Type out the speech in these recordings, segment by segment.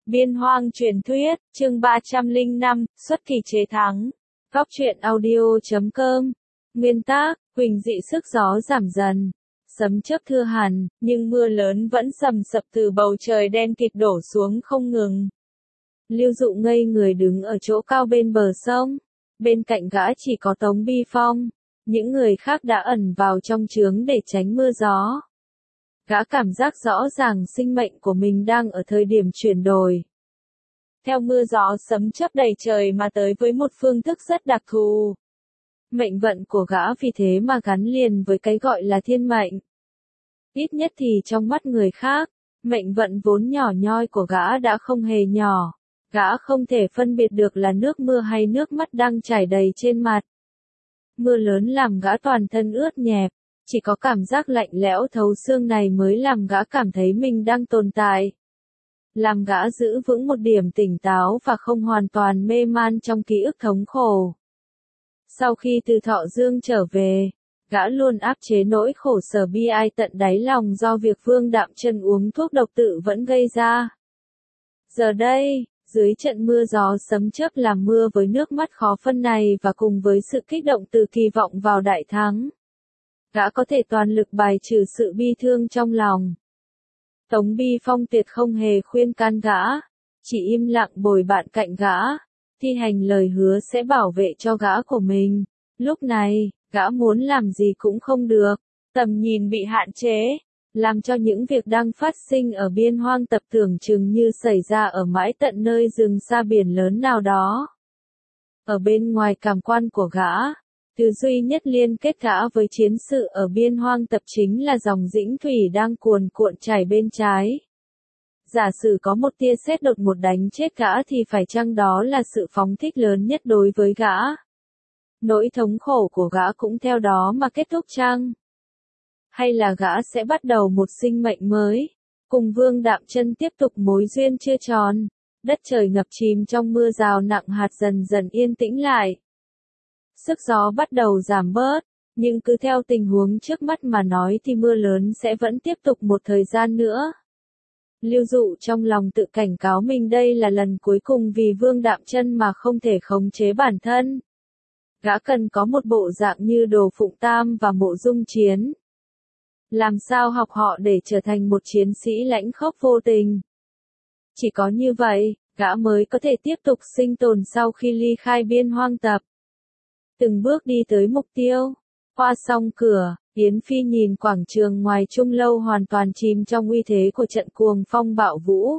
Biên hoang truyền thuyết, chương 305, xuất kỳ chế thắng. Góc truyện audio.com. Nguyên tác, Huỳnh dị sức gió giảm dần. Sấm chớp thưa hẳn, nhưng mưa lớn vẫn sầm sập từ bầu trời đen kịt đổ xuống không ngừng. Lưu Dụ ngây người đứng ở chỗ cao bên bờ sông. Bên cạnh gã chỉ có Tống Bi Phong. Những người khác đã ẩn vào trong trướng để tránh mưa gió. Gã cảm giác rõ ràng sinh mệnh của mình đang ở thời điểm chuyển đổi. Theo mưa gió sấm chớp đầy trời mà tới với một phương thức rất đặc thù. Mệnh vận của gã vì thế mà gắn liền với cái gọi là thiên mệnh. Ít nhất thì trong mắt người khác, mệnh vận vốn nhỏ nhoi của gã đã không hề nhỏ. Gã không thể phân biệt được là nước mưa hay nước mắt đang chảy đầy trên mặt. Mưa lớn làm gã toàn thân ướt nhẹp. Chỉ có cảm giác lạnh lẽo thấu xương này mới làm gã cảm thấy mình đang tồn tại. Làm gã giữ vững một điểm tỉnh táo và không hoàn toàn mê man trong ký ức thống khổ. Sau khi từ Thọ Dương trở về, gã luôn áp chế nỗi khổ sở bi ai tận đáy lòng do việc Vương Đạm Chân uống thuốc độc tự vẫn gây ra. Giờ đây, dưới trận mưa gió sấm chớp làm mưa với nước mắt khó phân này và cùng với sự kích động từ kỳ vọng vào đại thắng. Gã có thể toàn lực bài trừ sự bi thương trong lòng. Tống Bi Phong tuyệt không hề khuyên can gã, chỉ im lặng bồi bạn cạnh gã, thi hành lời hứa sẽ bảo vệ cho gã của mình. Lúc này, gã muốn làm gì cũng không được, tầm nhìn bị hạn chế, làm cho những việc đang phát sinh ở biên hoang tập tưởng chừng như xảy ra ở mãi tận nơi rừng xa biển lớn nào đó. Ở bên ngoài cảm quan của gã, thứ duy nhất liên kết gã với chiến sự ở biên hoang tập chính là dòng dĩnh thủy đang cuồn cuộn chảy bên trái. Giả sử có một tia sét đột ngột đánh chết gã thì phải chăng đó là sự phóng thích lớn nhất đối với gã? Nỗi thống khổ của gã cũng theo đó mà kết thúc chăng? Hay là gã sẽ bắt đầu một sinh mệnh mới, cùng Vương Đạm Chân tiếp tục mối duyên chưa tròn? Đất trời ngập chìm trong mưa rào nặng hạt dần dần yên tĩnh lại. Sức gió bắt đầu giảm bớt, nhưng cứ theo tình huống trước mắt mà nói thì mưa lớn sẽ vẫn tiếp tục một thời gian nữa. Lưu Dụ trong lòng tự cảnh cáo mình đây là lần cuối cùng vì Vương Đạm Chân mà không thể khống chế bản thân. Gã cần có một bộ dạng như Đồ Phụng Tam và Mộ Dung Chiến. Làm sao học họ để trở thành một chiến sĩ lãnh khốc vô tình. Chỉ có như vậy, gã mới có thể tiếp tục sinh tồn sau khi ly khai biên hoang tập. Từng bước đi tới mục tiêu. Qua xong cửa, Yến Phi nhìn quảng trường ngoài Trung Lâu hoàn toàn chìm trong uy thế của trận cuồng phong bạo vũ.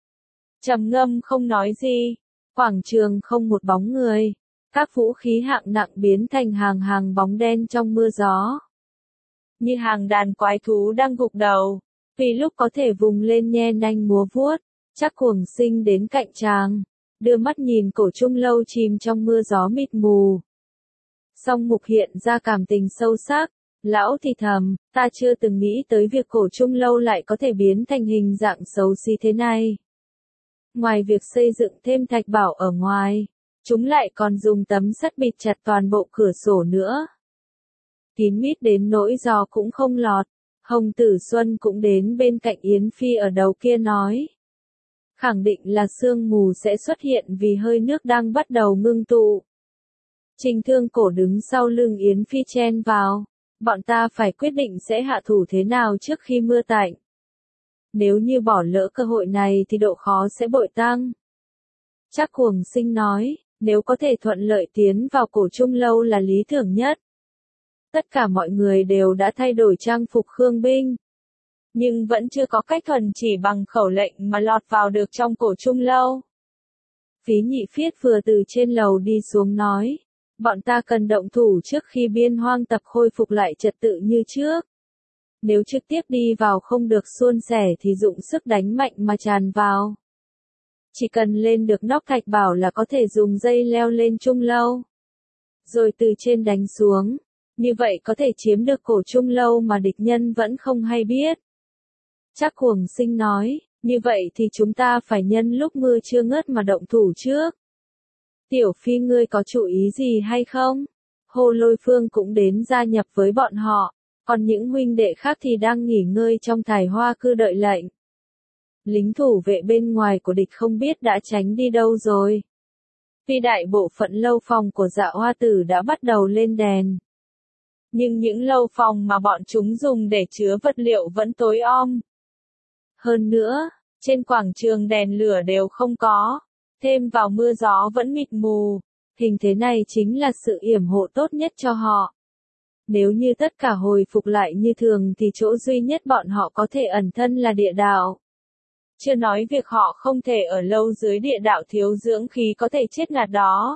Trầm ngâm không nói gì. Quảng trường không một bóng người. Các vũ khí hạng nặng biến thành hàng hàng bóng đen trong mưa gió. Như hàng đàn quái thú đang gục đầu. Vì lúc có thể vùng lên nhe nanh múa vuốt. Chắc Cuồng Sinh đến cạnh chàng. Đưa mắt nhìn cổ Trung Lâu chìm trong mưa gió mịt mù. Song Mục hiện ra cảm tình sâu sắc, lão thì thầm, ta chưa từng nghĩ tới việc cổ Trung Lâu lại có thể biến thành hình dạng xấu xí thế này. Ngoài việc xây dựng thêm thạch bảo ở ngoài, chúng lại còn dùng tấm sắt bịt chặt toàn bộ cửa sổ nữa. Kín mít đến nỗi gió cũng không lọt, Hồng Tử Xuân cũng đến bên cạnh Yến Phi ở đầu kia nói. Khẳng định là sương mù sẽ xuất hiện vì hơi nước đang bắt đầu ngưng tụ. Trình Thương Cổ đứng sau lưng Yến Phi chen vào. Bọn ta phải quyết định sẽ hạ thủ thế nào trước khi mưa tạnh. Nếu như bỏ lỡ cơ hội này thì độ khó sẽ bội tăng. Chắc Cuồng Sinh nói, nếu có thể thuận lợi tiến vào cổ Trung Lâu là lý tưởng nhất. Tất cả mọi người đều đã thay đổi trang phục khương binh. Nhưng vẫn chưa có cách thuần chỉ bằng khẩu lệnh mà lọt vào được trong cổ Trung Lâu. Phí Nhị Phiết vừa từ trên lầu đi xuống nói. Bọn ta cần động thủ trước khi biên hoang tập khôi phục lại trật tự như trước. Nếu trực tiếp đi vào không được suôn sẻ thì dụng sức đánh mạnh mà tràn vào. Chỉ cần lên được nóc thạch bảo là có thể dùng dây leo lên Trung Lâu. Rồi từ trên đánh xuống. Như vậy có thể chiếm được cổ Trung Lâu mà địch nhân vẫn không hay biết. Chắc Cuồng Sinh nói, như vậy thì chúng ta phải nhân lúc mưa chưa ngớt mà động thủ trước. Tiểu Phi ngươi có chủ ý gì hay không? Hồ Lôi Phương cũng đến gia nhập với bọn họ, còn những huynh đệ khác thì đang nghỉ ngơi trong Thải Hoa Cư đợi lệnh. lính thủ vệ bên ngoài của địch không biết đã tránh đi đâu rồi. Tuy đại bộ phận lâu phòng của Dạ Hoa Tử đã bắt đầu lên đèn, nhưng những lâu phòng mà bọn chúng dùng để chứa vật liệu vẫn tối om. Hơn nữa, trên quảng trường đèn lửa đều không có, thêm vào mưa gió vẫn mịt mù, hình thế này chính là sự yểm hộ tốt nhất cho họ. Nếu như tất cả hồi phục lại như thường thì chỗ duy nhất bọn họ có thể ẩn thân là địa đạo. Chưa nói việc họ không thể ở lâu dưới địa đạo thiếu dưỡng khí có thể chết ngạt đó.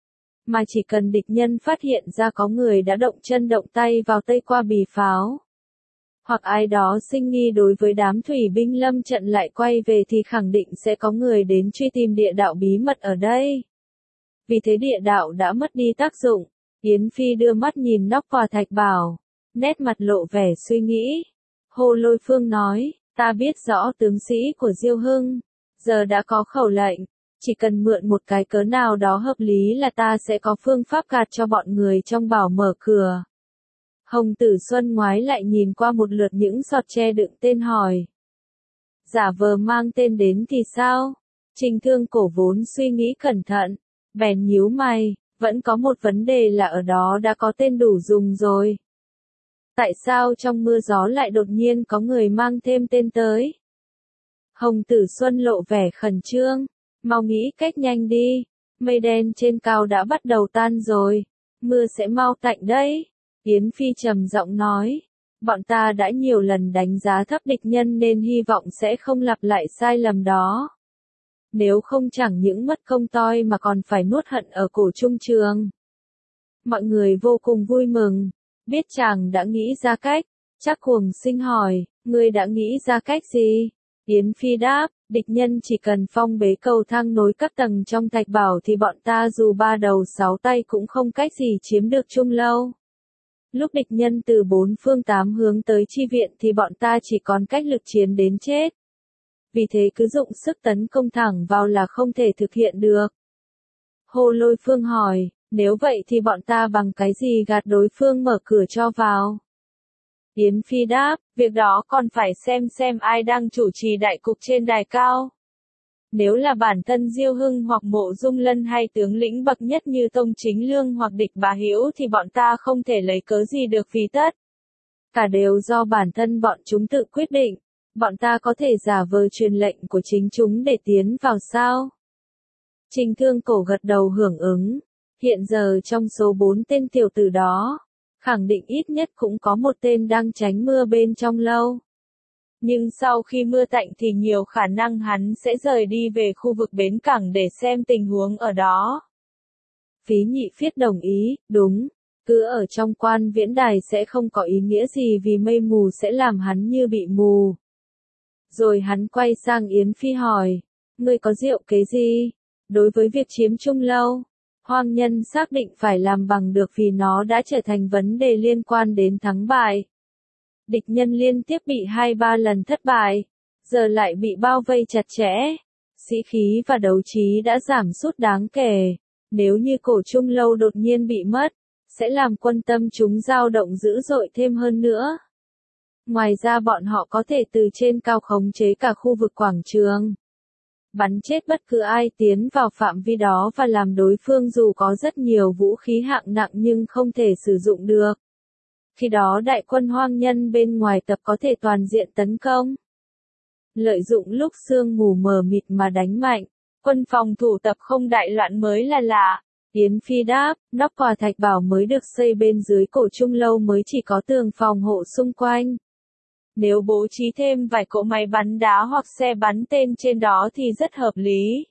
Mà chỉ cần địch nhân phát hiện ra có người đã động chân động tay vào Tây qua bì pháo, hoặc ai đó sinh nghi đối với đám thủy binh lâm trận lại quay về thì khẳng định sẽ có người đến truy tìm địa đạo bí mật ở đây. Vì thế địa đạo đã mất đi tác dụng. Yến Phi đưa mắt nhìn nóc tòa thạch bảo, nét mặt lộ vẻ suy nghĩ. Hồ Lôi Phương nói, ta biết rõ tướng sĩ của Diêu Hưng, giờ đã có khẩu lệnh, chỉ cần mượn một cái cớ nào đó hợp lý là ta sẽ có phương pháp gạt cho bọn người trong bảo mở cửa. Hồng Tử Xuân ngoái lại nhìn qua một lượt những sọt tre đựng tên hỏi. Giả vờ mang tên đến thì sao? Trình Thương Cổ vốn suy nghĩ cẩn thận, bèn nhíu mày, vẫn có một vấn đề là ở đó đã có tên đủ dùng rồi. Tại sao trong mưa gió lại đột nhiên có người mang thêm tên tới? Hồng Tử Xuân lộ vẻ khẩn trương, mau nghĩ cách nhanh đi, mây đen trên cao đã bắt đầu tan rồi, mưa sẽ mau tạnh đấy. Yến Phi trầm giọng nói, bọn ta đã nhiều lần đánh giá thấp địch nhân nên hy vọng sẽ không lặp lại sai lầm đó. Nếu không chẳng những mất công toi mà còn phải nuốt hận ở cổ trung trường. Mọi người vô cùng vui mừng, biết chàng đã nghĩ ra cách. Trác Cuồng Sinh hỏi, ngươi đã nghĩ ra cách gì? Yến Phi đáp, địch nhân chỉ cần phong bế cầu thang nối các tầng trong thạch bảo thì bọn ta dù ba đầu sáu tay cũng không cách gì chiếm được Trung Lâu. Lúc địch nhân từ bốn phương tám hướng tới chi viện thì bọn ta chỉ còn cách lực chiến đến chết. Vì thế cứ dụng sức tấn công thẳng vào là không thể thực hiện được. Hồ Lôi Phương hỏi, nếu vậy thì bọn ta bằng cái gì gạt đối phương mở cửa cho vào? Yến Phi đáp, việc đó còn phải xem ai đang chủ trì đại cục trên đài cao. Nếu là bản thân Diêu Hưng hoặc Mộ Dung Lân hay tướng lĩnh bậc nhất như Tông Chính Lương hoặc Địch Bá Hữu thì bọn ta không thể lấy cớ gì được vì tất. Cả đều do bản thân bọn chúng tự quyết định. Bọn ta có thể giả vờ truyền lệnh của chính chúng để tiến vào sao? Trình Thương Cổ gật đầu hưởng ứng. Hiện giờ trong số 4 tên tiểu tử đó, khẳng định ít nhất cũng có một tên đang tránh mưa bên trong lâu. Nhưng sau khi mưa tạnh thì nhiều khả năng hắn sẽ rời đi về khu vực bến cảng để xem tình huống ở đó. Phí Nhị Phiết đồng ý, đúng, cứ ở trong Quan Viễn Đài sẽ không có ý nghĩa gì vì mây mù sẽ làm hắn như bị mù. Rồi hắn quay sang Yến Phi hỏi, ngươi có diệu kế gì? Đối với việc chiếm Trung Lâu, Hoang Nhân xác định phải làm bằng được vì nó đã trở thành vấn đề liên quan đến thắng bại. Địch nhân liên tiếp bị 2-3 lần thất bại, giờ lại bị bao vây chặt chẽ. Sĩ khí và đấu trí đã giảm sút đáng kể. Nếu như cổ Trung Lâu đột nhiên bị mất, sẽ làm quân tâm chúng dao động dữ dội thêm hơn nữa. Ngoài ra bọn họ có thể từ trên cao khống chế cả khu vực quảng trường. Bắn chết bất cứ ai tiến vào phạm vi đó và làm đối phương dù có rất nhiều vũ khí hạng nặng nhưng không thể sử dụng được. Khi đó đại quân Hoang Nhân bên ngoài tập có thể toàn diện tấn công. Lợi dụng lúc sương mù mờ mịt mà đánh mạnh, quân phòng thủ tập không đại loạn mới là lạ. Yến Phi đáp, nóc tòa thạch bảo mới được xây bên dưới cổ Trung Lâu mới chỉ có tường phòng hộ xung quanh. Nếu bố trí thêm vài cỗ máy bắn đá hoặc xe bắn tên trên đó thì rất hợp lý.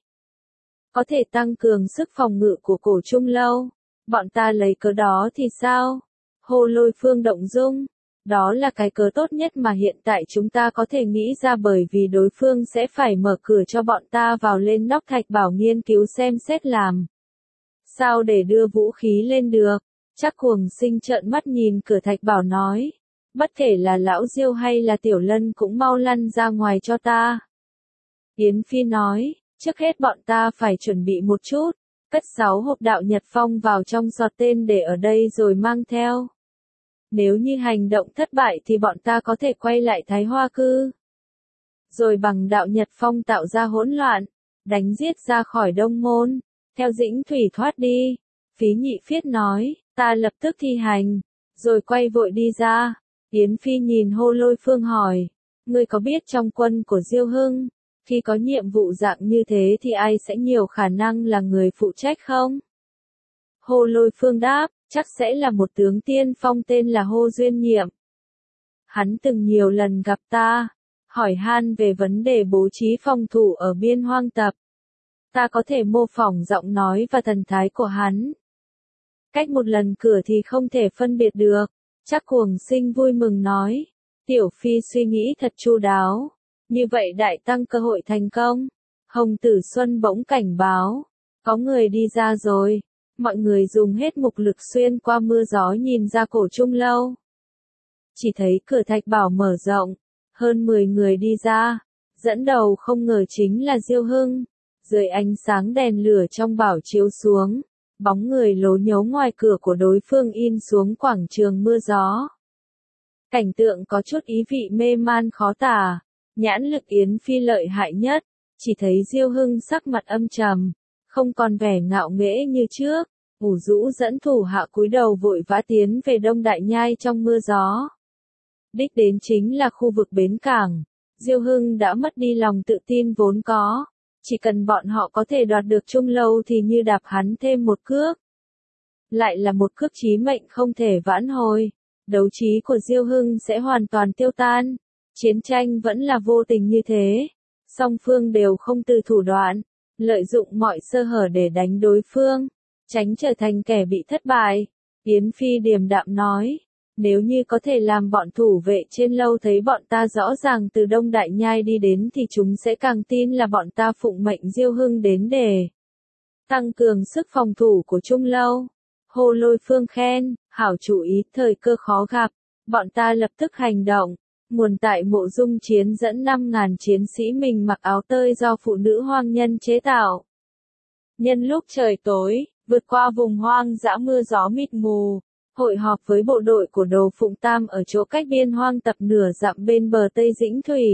Có thể tăng cường sức phòng ngự của cổ Trung Lâu. Bọn ta lấy cớ đó thì sao? Hồ Lôi Phương động dung. Đó là cái cớ tốt nhất mà hiện tại chúng ta có thể nghĩ ra bởi vì đối phương sẽ phải mở cửa cho bọn ta vào lên nóc thạch bảo nghiên cứu xem xét làm. Sao để đưa vũ khí lên được? Trác Cuồng Sinh trợn mắt nhìn cửa thạch bảo nói. Bất kể là lão Diêu hay là Tiểu Lân cũng mau lăn ra ngoài cho ta. Yến Phi nói, trước hết bọn ta phải chuẩn bị một chút, cất 6 hộp đạo Nhật Phong vào trong giọt tên để ở đây rồi mang theo. Nếu như hành động thất bại thì bọn ta có thể quay lại Thái Hoa Cư. rồi bằng đạo Nhật Phong tạo ra hỗn loạn, đánh giết ra khỏi Đông Môn, theo Dĩnh Thủy thoát đi. Phí Nhị Phiết nói, ta lập tức thi hành, rồi quay vội đi ra. Yến Phi nhìn Hồ Lôi Phương hỏi, ngươi có biết trong quân của Diêu Hưng, khi có nhiệm vụ dạng như thế thì ai sẽ nhiều khả năng là người phụ trách không? Hồ Lôi Phương đáp, chắc sẽ là một tướng tiên phong tên là Hồ Duyên Nhiệm. Hắn từng nhiều lần gặp ta, hỏi han về vấn đề bố trí phòng thủ ở Biên Hoang Tập. Ta có thể mô phỏng giọng nói và thần thái của hắn. Cách một lần cửa thì không thể phân biệt được. Chắc Cuồng Sinh vui mừng nói, Tiểu Phi suy nghĩ thật chu đáo, như vậy đại tăng cơ hội thành công. Hồng Tử Xuân bỗng cảnh báo, có người đi ra rồi. Mọi người dùng hết mục lực xuyên qua mưa gió nhìn ra cổ Trung Lâu. Chỉ thấy cửa thạch bảo mở rộng, hơn 10 người đi ra, dẫn đầu không ngờ chính là Diêu Hưng. Dưới ánh sáng đèn lửa trong bảo chiếu xuống, bóng người lố nhố ngoài cửa của đối phương in xuống quảng trường mưa gió. Cảnh tượng có chút ý vị mê man khó tả, nhãn lực Yến Phi lợi hại nhất, chỉ thấy Diêu Hưng sắc mặt âm trầm, không còn vẻ ngạo nghễ như trước, ủ rũ dẫn thủ hạ cúi đầu vội vã tiến về Đông Đại Nhai trong mưa gió. Đích đến chính là khu vực bến cảng, Diêu Hưng đã mất đi lòng tự tin vốn có. Chỉ cần bọn họ có thể đoạt được Trung Lâu thì như đạp hắn thêm một cước. Lại là một cước chí mệnh không thể vãn hồi. Đấu trí của Diêu Hưng sẽ hoàn toàn tiêu tan. Chiến tranh vẫn là vô tình như thế. Song phương đều không từ thủ đoạn, lợi dụng mọi sơ hở để đánh đối phương, tránh trở thành kẻ bị thất bại. Yến Phi điềm đạm nói, nếu như có thể làm bọn thủ vệ trên lâu thấy bọn ta rõ ràng từ Đông Đại Nhai đi đến thì chúng sẽ càng tin là bọn ta phụng mệnh Diêu Hưng đến để tăng cường sức phòng thủ của Trung Lâu. Hồ Lôi Phương khen, hảo chủ ý, thời cơ khó gặp, bọn ta lập tức hành động. Nguồn tại Mộ Dung Chiến dẫn 5.000 chiến sĩ mình mặc áo tơi do phụ nữ hoang nhân chế tạo. Nhân lúc trời tối, vượt qua vùng hoang dã mưa gió mịt mù, hội họp với bộ đội của Đồ Phụng Tam ở chỗ cách Biên Hoang Tập nửa dặm bên bờ Tây Dĩnh Thủy.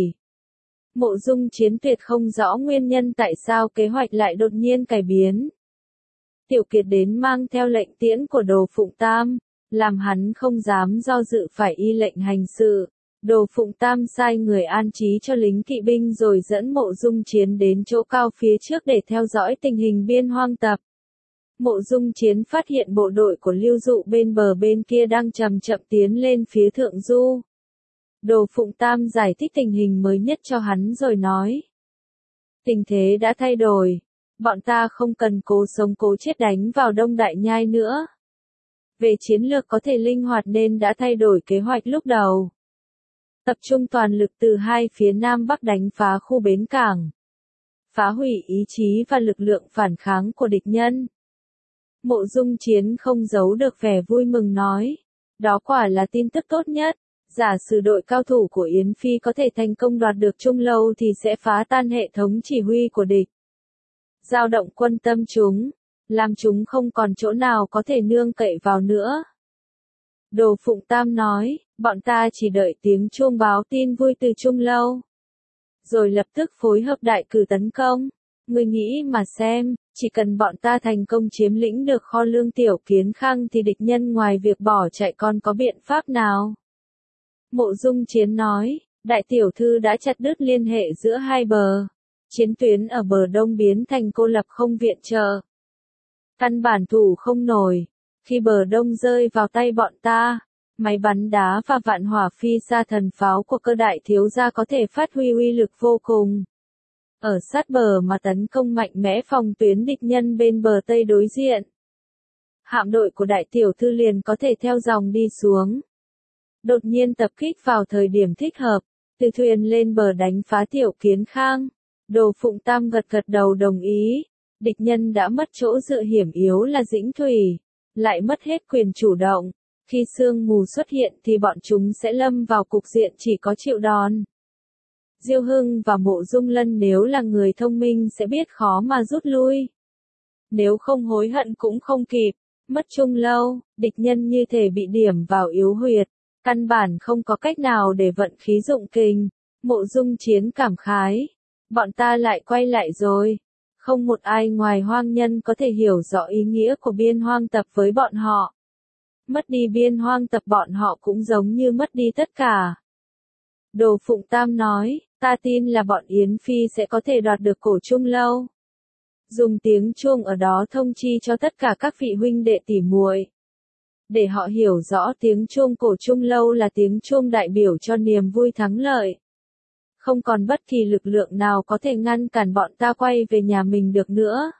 Mộ Dung Chiến tuyệt không rõ nguyên nhân tại sao kế hoạch lại đột nhiên cải biến. Tiểu Kiệt đến mang theo lệnh tiễn của Đồ Phụng Tam, làm hắn không dám do dự phải y lệnh hành sự. Đồ Phụng Tam sai người an trí cho lính kỵ binh rồi dẫn Mộ Dung Chiến đến chỗ cao phía trước để theo dõi tình hình Biên Hoang Tập. Mộ Dung Chiến phát hiện bộ đội của Lưu Dụ bên bờ bên kia đang chậm chậm tiến lên phía thượng du. Đồ Phụng Tam giải thích tình hình mới nhất cho hắn rồi nói. Tình thế đã thay đổi, bọn ta không cần cố sống cố chết đánh vào Đông Đại Nhai nữa. Về chiến lược có thể linh hoạt nên đã thay đổi kế hoạch lúc đầu. Tập trung toàn lực từ hai phía Nam Bắc đánh phá khu bến cảng. Phá hủy ý chí và lực lượng phản kháng của địch nhân. Mộ Dung Chiến không giấu được vẻ vui mừng nói. Đó quả là tin tức tốt nhất. Giả sử đội cao thủ của Yến Phi có thể thành công đoạt được Trung Lâu thì sẽ phá tan hệ thống chỉ huy của địch. Giao động quân tâm chúng, làm chúng không còn chỗ nào có thể nương cậy vào nữa. Đồ Phụng Tam nói, bọn ta chỉ đợi tiếng chuông báo tin vui từ Trung Lâu. Rồi lập tức phối hợp đại cử tấn công. Ngươi nghĩ mà xem, chỉ cần bọn ta thành công chiếm lĩnh được kho lương Tiểu Kiến Khang thì địch nhân ngoài việc bỏ chạy còn có biện pháp nào? Mộ Dung Chiến nói, đại tiểu thư đã chặt đứt liên hệ giữa hai bờ. Chiến tuyến ở bờ đông biến thành cô lập không viện trợ. Căn bản thủ không nổi. Khi bờ đông rơi vào tay bọn ta, máy bắn đá và vạn hỏa phi sa thần pháo của Cơ đại thiếu gia có thể phát huy uy lực vô cùng. Ở sát bờ mà tấn công mạnh mẽ phòng tuyến địch nhân bên bờ tây đối diện. Hạm đội của đại tiểu thư liền có thể theo dòng đi xuống. Đột nhiên tập kích vào thời điểm thích hợp, từ thuyền lên bờ đánh phá Tiểu Kiến Khang. Đồ Phụng Tam gật gật đầu đồng ý. Địch nhân đã mất chỗ dựa hiểm yếu là Dĩnh Thủy, lại mất hết quyền chủ động. Khi sương mù xuất hiện thì bọn chúng sẽ lâm vào cục diện chỉ có chịu đòn. Diêu Hưng và Mộ Dung Lân nếu là người thông minh sẽ biết khó mà rút lui. Nếu không hối hận cũng không kịp, mất Trung Lâu, địch nhân như thể bị điểm vào yếu huyệt, căn bản không có cách nào để vận khí dụng kình. Mộ Dung Chiến cảm khái. Bọn ta lại quay lại rồi. Không một ai ngoài hoang nhân có thể hiểu rõ ý nghĩa của biên hoang tập với bọn họ. Mất đi biên hoang tập bọn họ cũng giống như mất đi tất cả. Đồ Phụng Tam nói, ta tin là bọn Yến Phi sẽ có thể đoạt được Cổ Trung Lâu. Dùng tiếng chuông ở đó thông chi cho tất cả các vị huynh đệ tỉ muội, để họ hiểu rõ tiếng chuông Cổ Trung Lâu là tiếng chuông đại biểu cho niềm vui thắng lợi. Không còn bất kỳ lực lượng nào có thể ngăn cản bọn ta quay về nhà mình được nữa.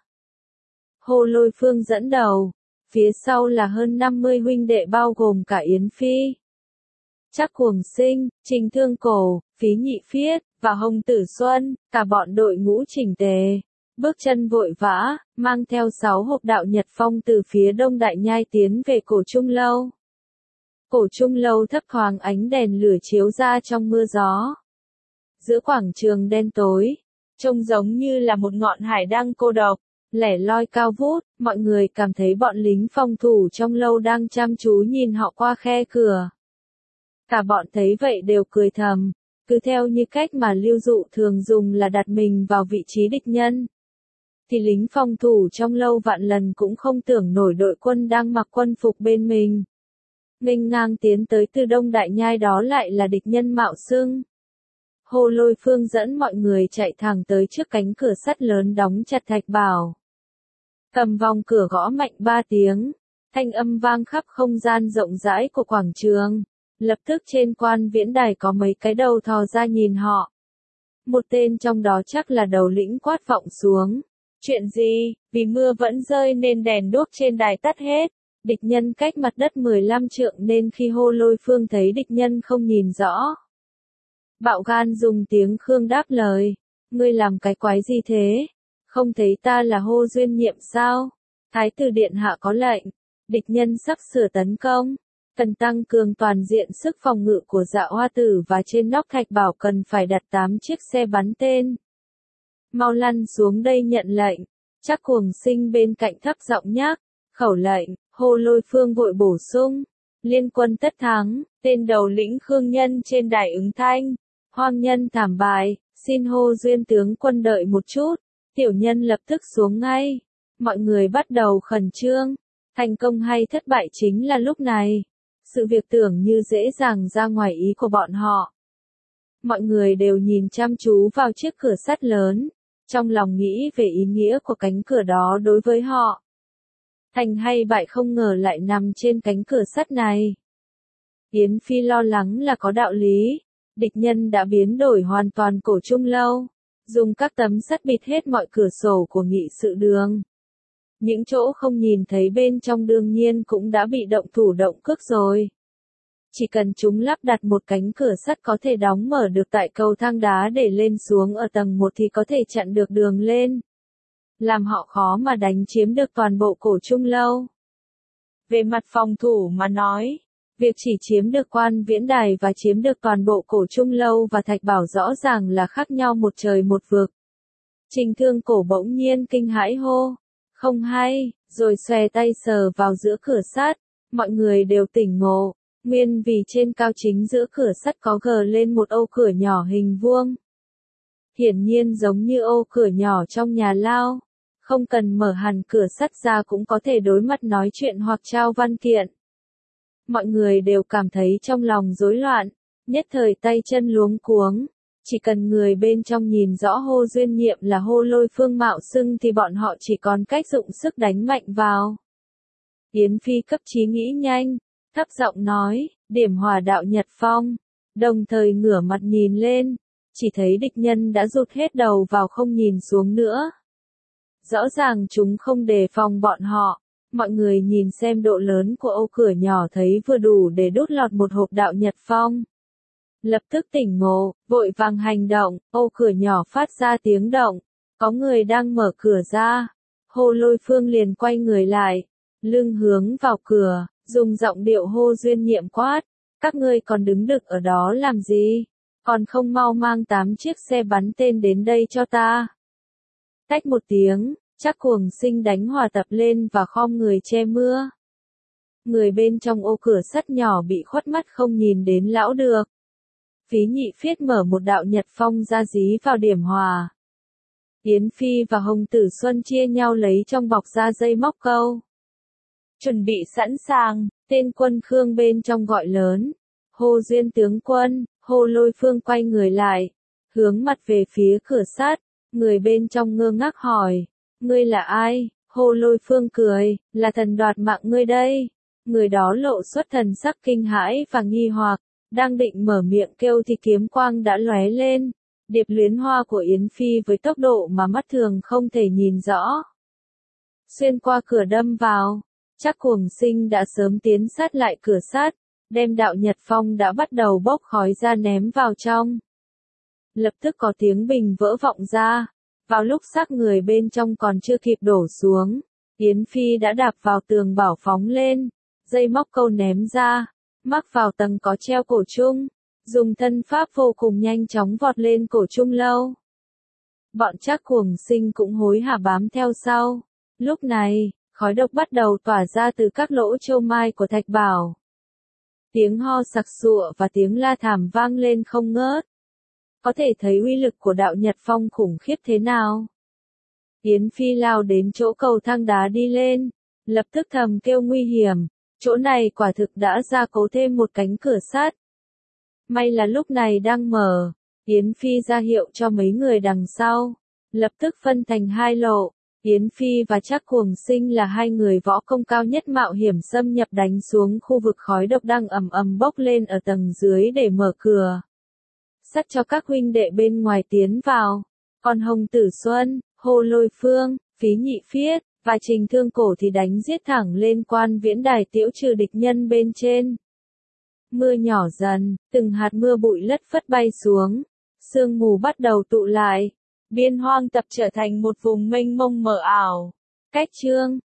Hồ Lôi Phương dẫn đầu, phía sau là hơn 50 huynh đệ bao gồm cả Yến Phi, Trác Cuồng Sinh, Trình Thương Cổ, Phí Nhị Phiết, và Hồng Tử Xuân, cả bọn đội ngũ chỉnh tề. Bước chân vội vã, mang theo 6 hộp đạo Nhật Phong từ phía đông Đại Nhai tiến về Cổ Trung Lâu. Cổ Trung Lâu thấp thoáng ánh đèn lửa chiếu ra trong mưa gió. Giữa quảng trường đen tối, trông giống như là một ngọn hải đăng cô độc, lẻ loi cao vút, mọi người cảm thấy bọn lính phòng thủ trong lâu đang chăm chú nhìn họ qua khe cửa. Cả bọn thấy vậy đều cười thầm, cứ theo như cách mà Lưu Dụ thường dùng là đặt mình vào vị trí địch nhân. Thì lính phòng thủ trong lâu vạn lần cũng không tưởng nổi đội quân đang mặc quân phục bên mình. Nghênh ngang tiến tới từ đông Đại Nhai đó lại là địch nhân mạo xưng. Hồ Lôi Phương dẫn mọi người chạy thẳng tới trước cánh cửa sắt lớn đóng chặt thạch bảo. Cầm vòng cửa gõ mạnh 3 tiếng, thanh âm vang khắp không gian rộng rãi của quảng trường. Lập tức trên quan viễn đài có mấy cái đầu thò ra nhìn họ. Một tên trong đó chắc là đầu lĩnh quát vọng xuống. Chuyện gì, vì mưa vẫn rơi nên đèn đuốc trên đài tắt hết. Địch nhân cách mặt đất 15 trượng nên khi Hồ Lôi Phương thấy địch nhân không nhìn rõ. Bạo gan dùng tiếng Khương đáp lời. Ngươi làm cái quái gì thế? Không thấy ta là Hồ Duyên Nhiệm sao? Thái tử điện hạ có lệnh. Địch nhân sắp sửa tấn công. Cần tăng cường toàn diện sức phòng ngự của Dạ Hoa Tử và trên nóc thạch bảo cần phải đặt 8 chiếc xe bắn tên. Mau lăn xuống đây nhận lệnh. Trác Cuồng Sinh bên cạnh thấp giọng nhắc. Khẩu lệnh, Hồ Lôi Phương vội bổ sung. Liên quân tất thắng, tên đầu lĩnh Khương Nhân trên đài ứng thanh. Hoang nhân thảm bại, xin Hồ Duyên tướng quân đợi một chút. Tiểu nhân lập tức xuống ngay. Mọi người bắt đầu khẩn trương. Thành công hay thất bại chính là lúc này. Sự việc tưởng như dễ dàng ra ngoài ý của bọn họ. Mọi người đều nhìn chăm chú vào chiếc cửa sắt lớn, trong lòng nghĩ về ý nghĩa của cánh cửa đó đối với họ. Thành hay bại không ngờ lại nằm trên cánh cửa sắt này. Yến Phi lo lắng là có đạo lý. Địch nhân đã biến đổi hoàn toàn Cổ Trung Lâu, dùng các tấm sắt bịt hết mọi cửa sổ của nghị sự đường. Những chỗ không nhìn thấy bên trong đương nhiên cũng đã bị động thủ động cước rồi. Chỉ cần chúng lắp đặt một cánh cửa sắt có thể đóng mở được tại cầu thang đá để lên xuống ở tầng 1 thì có thể chặn được đường lên. Làm họ khó mà đánh chiếm được toàn bộ Cổ Trung Lâu. Về mặt phòng thủ mà nói, việc chỉ chiếm được quan viễn đài và chiếm được toàn bộ Cổ Trung Lâu và thạch bảo rõ ràng là khác nhau một trời một vực. Trình Thương Cổ bỗng nhiên kinh hãi hô. Không hay, rồi xòe tay sờ vào giữa cửa sắt, mọi người đều tỉnh ngộ, nguyên vì trên cao chính giữa cửa sắt có gờ lên một ô cửa nhỏ hình vuông. Hiển nhiên giống như ô cửa nhỏ trong nhà lao, không cần mở hẳn cửa sắt ra cũng có thể đối mặt nói chuyện hoặc trao văn kiện. Mọi người đều cảm thấy trong lòng rối loạn, nhất thời tay chân luống cuống. Chỉ cần người bên trong nhìn rõ Hồ Duyên Nhiệm là Hồ Lôi Phương mạo xưng thì bọn họ chỉ còn cách dụng sức đánh mạnh vào. Yến Phi cấp chí nghĩ nhanh, thấp giọng nói, điểm hỏa đạo Nhật Phong, đồng thời ngửa mặt nhìn lên, chỉ thấy địch nhân đã rụt hết đầu vào không nhìn xuống nữa. Rõ ràng chúng không đề phòng bọn họ, mọi người nhìn xem độ lớn của ô cửa nhỏ thấy vừa đủ để đút lọt một hộp đạo Nhật Phong. Lập tức tỉnh ngộ, vội vàng hành động, ô cửa nhỏ phát ra tiếng động, có người đang mở cửa ra. Hồ Lôi Phương liền quay người lại, lưng hướng vào cửa, dùng giọng điệu Hồ Duyên Nhiệm quát, các ngươi còn đứng đực ở đó làm gì, còn không mau mang 8 chiếc xe bắn tên đến đây cho ta. Tách một tiếng, Trác Cuồng Sinh đánh hòa tập lên và khom người che mưa. Người bên trong ô cửa sắt nhỏ bị khuất mắt không nhìn đến lão được. Phí Nhị Phiết mở một đạo nhật phong ra dí vào điểm hòa. Yến Phi và Hồng Tử Xuân chia nhau lấy trong bọc ra dây móc câu. Chuẩn bị sẵn sàng, tên quân Khương bên trong gọi lớn. Hô Duyên tướng quân, hô Lôi Phương quay người lại, hướng mặt về phía cửa sắt, người bên trong ngơ ngác hỏi, ngươi là ai? Hô Lôi Phương cười, là thần đoạt mạng ngươi đây. Người đó lộ xuất thần sắc kinh hãi và nghi hoặc, đang định mở miệng kêu thì kiếm quang đã lóe lên. Điệp luyến hoa của Yến Phi với tốc độ mà mắt thường không thể nhìn rõ. Xuyên qua cửa đâm vào, Trác Cuồng Sinh đã sớm tiến sát lại cửa sắt, đem đạo nhật phong đã bắt đầu bốc khói ra ném vào trong. Lập tức có tiếng bình vỡ vọng ra, vào lúc xác người bên trong còn chưa kịp đổ xuống, Yến Phi đã đạp vào tường bảo phóng lên, dây móc câu ném ra, mắc vào tầng có treo cổ chung. Dùng thân pháp vô cùng nhanh chóng vọt lên cổ trung lâu. Bọn Trác Cuồng Sinh cũng hối hả bám theo sau. Lúc này, khói độc bắt đầu tỏa ra từ các lỗ châu mai của Thạch Bảo. Tiếng ho sặc sụa và tiếng la thảm vang lên không ngớt. Có thể thấy uy lực của đạo Nhật Phong khủng khiếp thế nào. Yến Phi lao đến chỗ cầu thang đá đi lên, lập tức thầm kêu nguy hiểm, chỗ này quả thực đã gia cố thêm một cánh cửa sắt. May là lúc này đang mở, Yến Phi ra hiệu cho mấy người đằng sau, lập tức phân thành hai lộ, Yến Phi và Trác Cuồng Sinh là hai người võ công cao nhất mạo hiểm xâm nhập đánh xuống khu vực khói độc đang ầm ầm bốc lên ở tầng dưới để mở cửa. Sắt cho các huynh đệ bên ngoài tiến vào, còn Hồng Tử Xuân, Hồ Lôi Phương, Phí Nhị Phiết, và Trình Thương Cổ thì đánh giết thẳng lên quan viễn đài tiễu trừ địch nhân bên trên. Mưa nhỏ dần, từng hạt mưa bụi lất phất bay xuống, sương mù bắt đầu tụ lại, biên hoang tập trở thành một vùng mênh mông mờ ảo. Cách chương